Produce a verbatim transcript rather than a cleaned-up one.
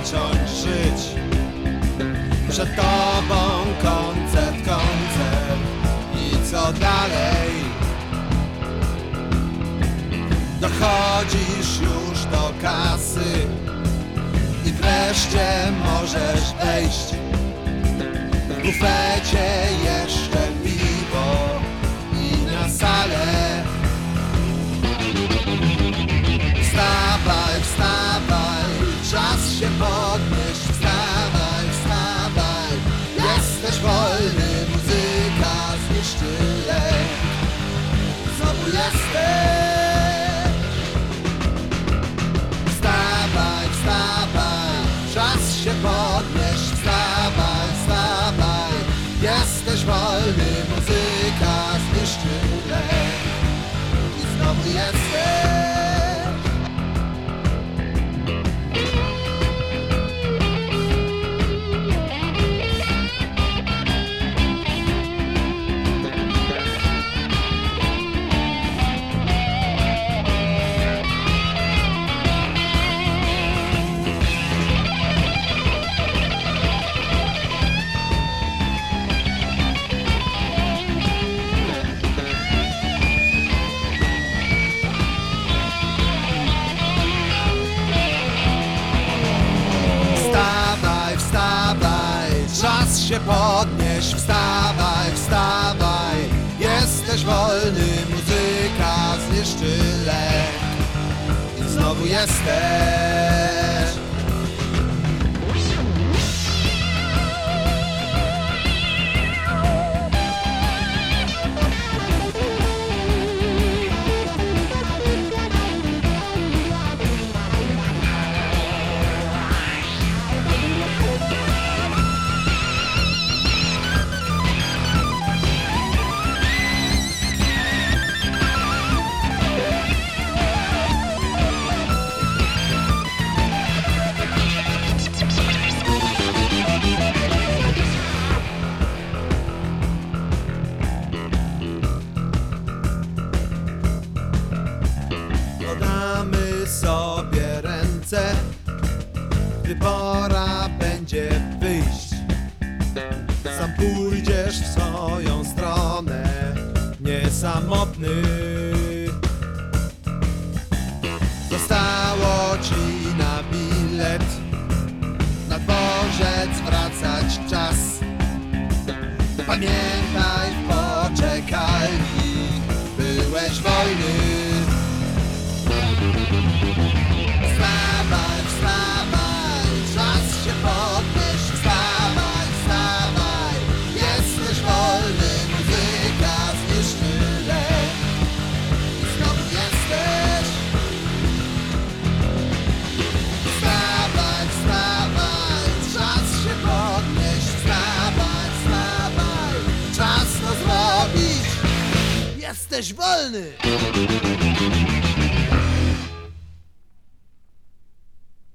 zacząć żyć. Przed tobą koncert, koncert i co dalej? Dochodzisz już do kasy i wreszcie możesz wejść. W bufecie jeszcze piwo i na salę. Wstawaj, wstawaj, czas się podnieść. Wstawaj, wstawaj, jesteś wolny, muzyka zniszczy lęk. Znowu jesteś. Wstawaj, wstawaj, czas się podnieść. Wstawaj, wstawaj, jesteś wolny, muzyka zniszczy lęk. I znowu jesteś. Czas się podnieść, wstawaj, wstawaj, jesteś wolny, muzyka zniszczy lęk. I znowu jesteś. Podamy sobie ręce, gdy pora będzie wyjść. Sam pójdziesz w swoją stronę, nie samotny. Zostało ci na bilet, na dworzec wracać czas. Pamiętaj, w poczekalni byłeś wolny. Wstawaj, wstawaj, czas się podnieść. Wstawaj, wstawaj, jesteś wolny, muzyka zniszczy lęk. I znowu jesteś. Wstawaj, wstawaj, czas się podnieść. Wstawaj, wstawaj, czas to zrobić. Jesteś wolny.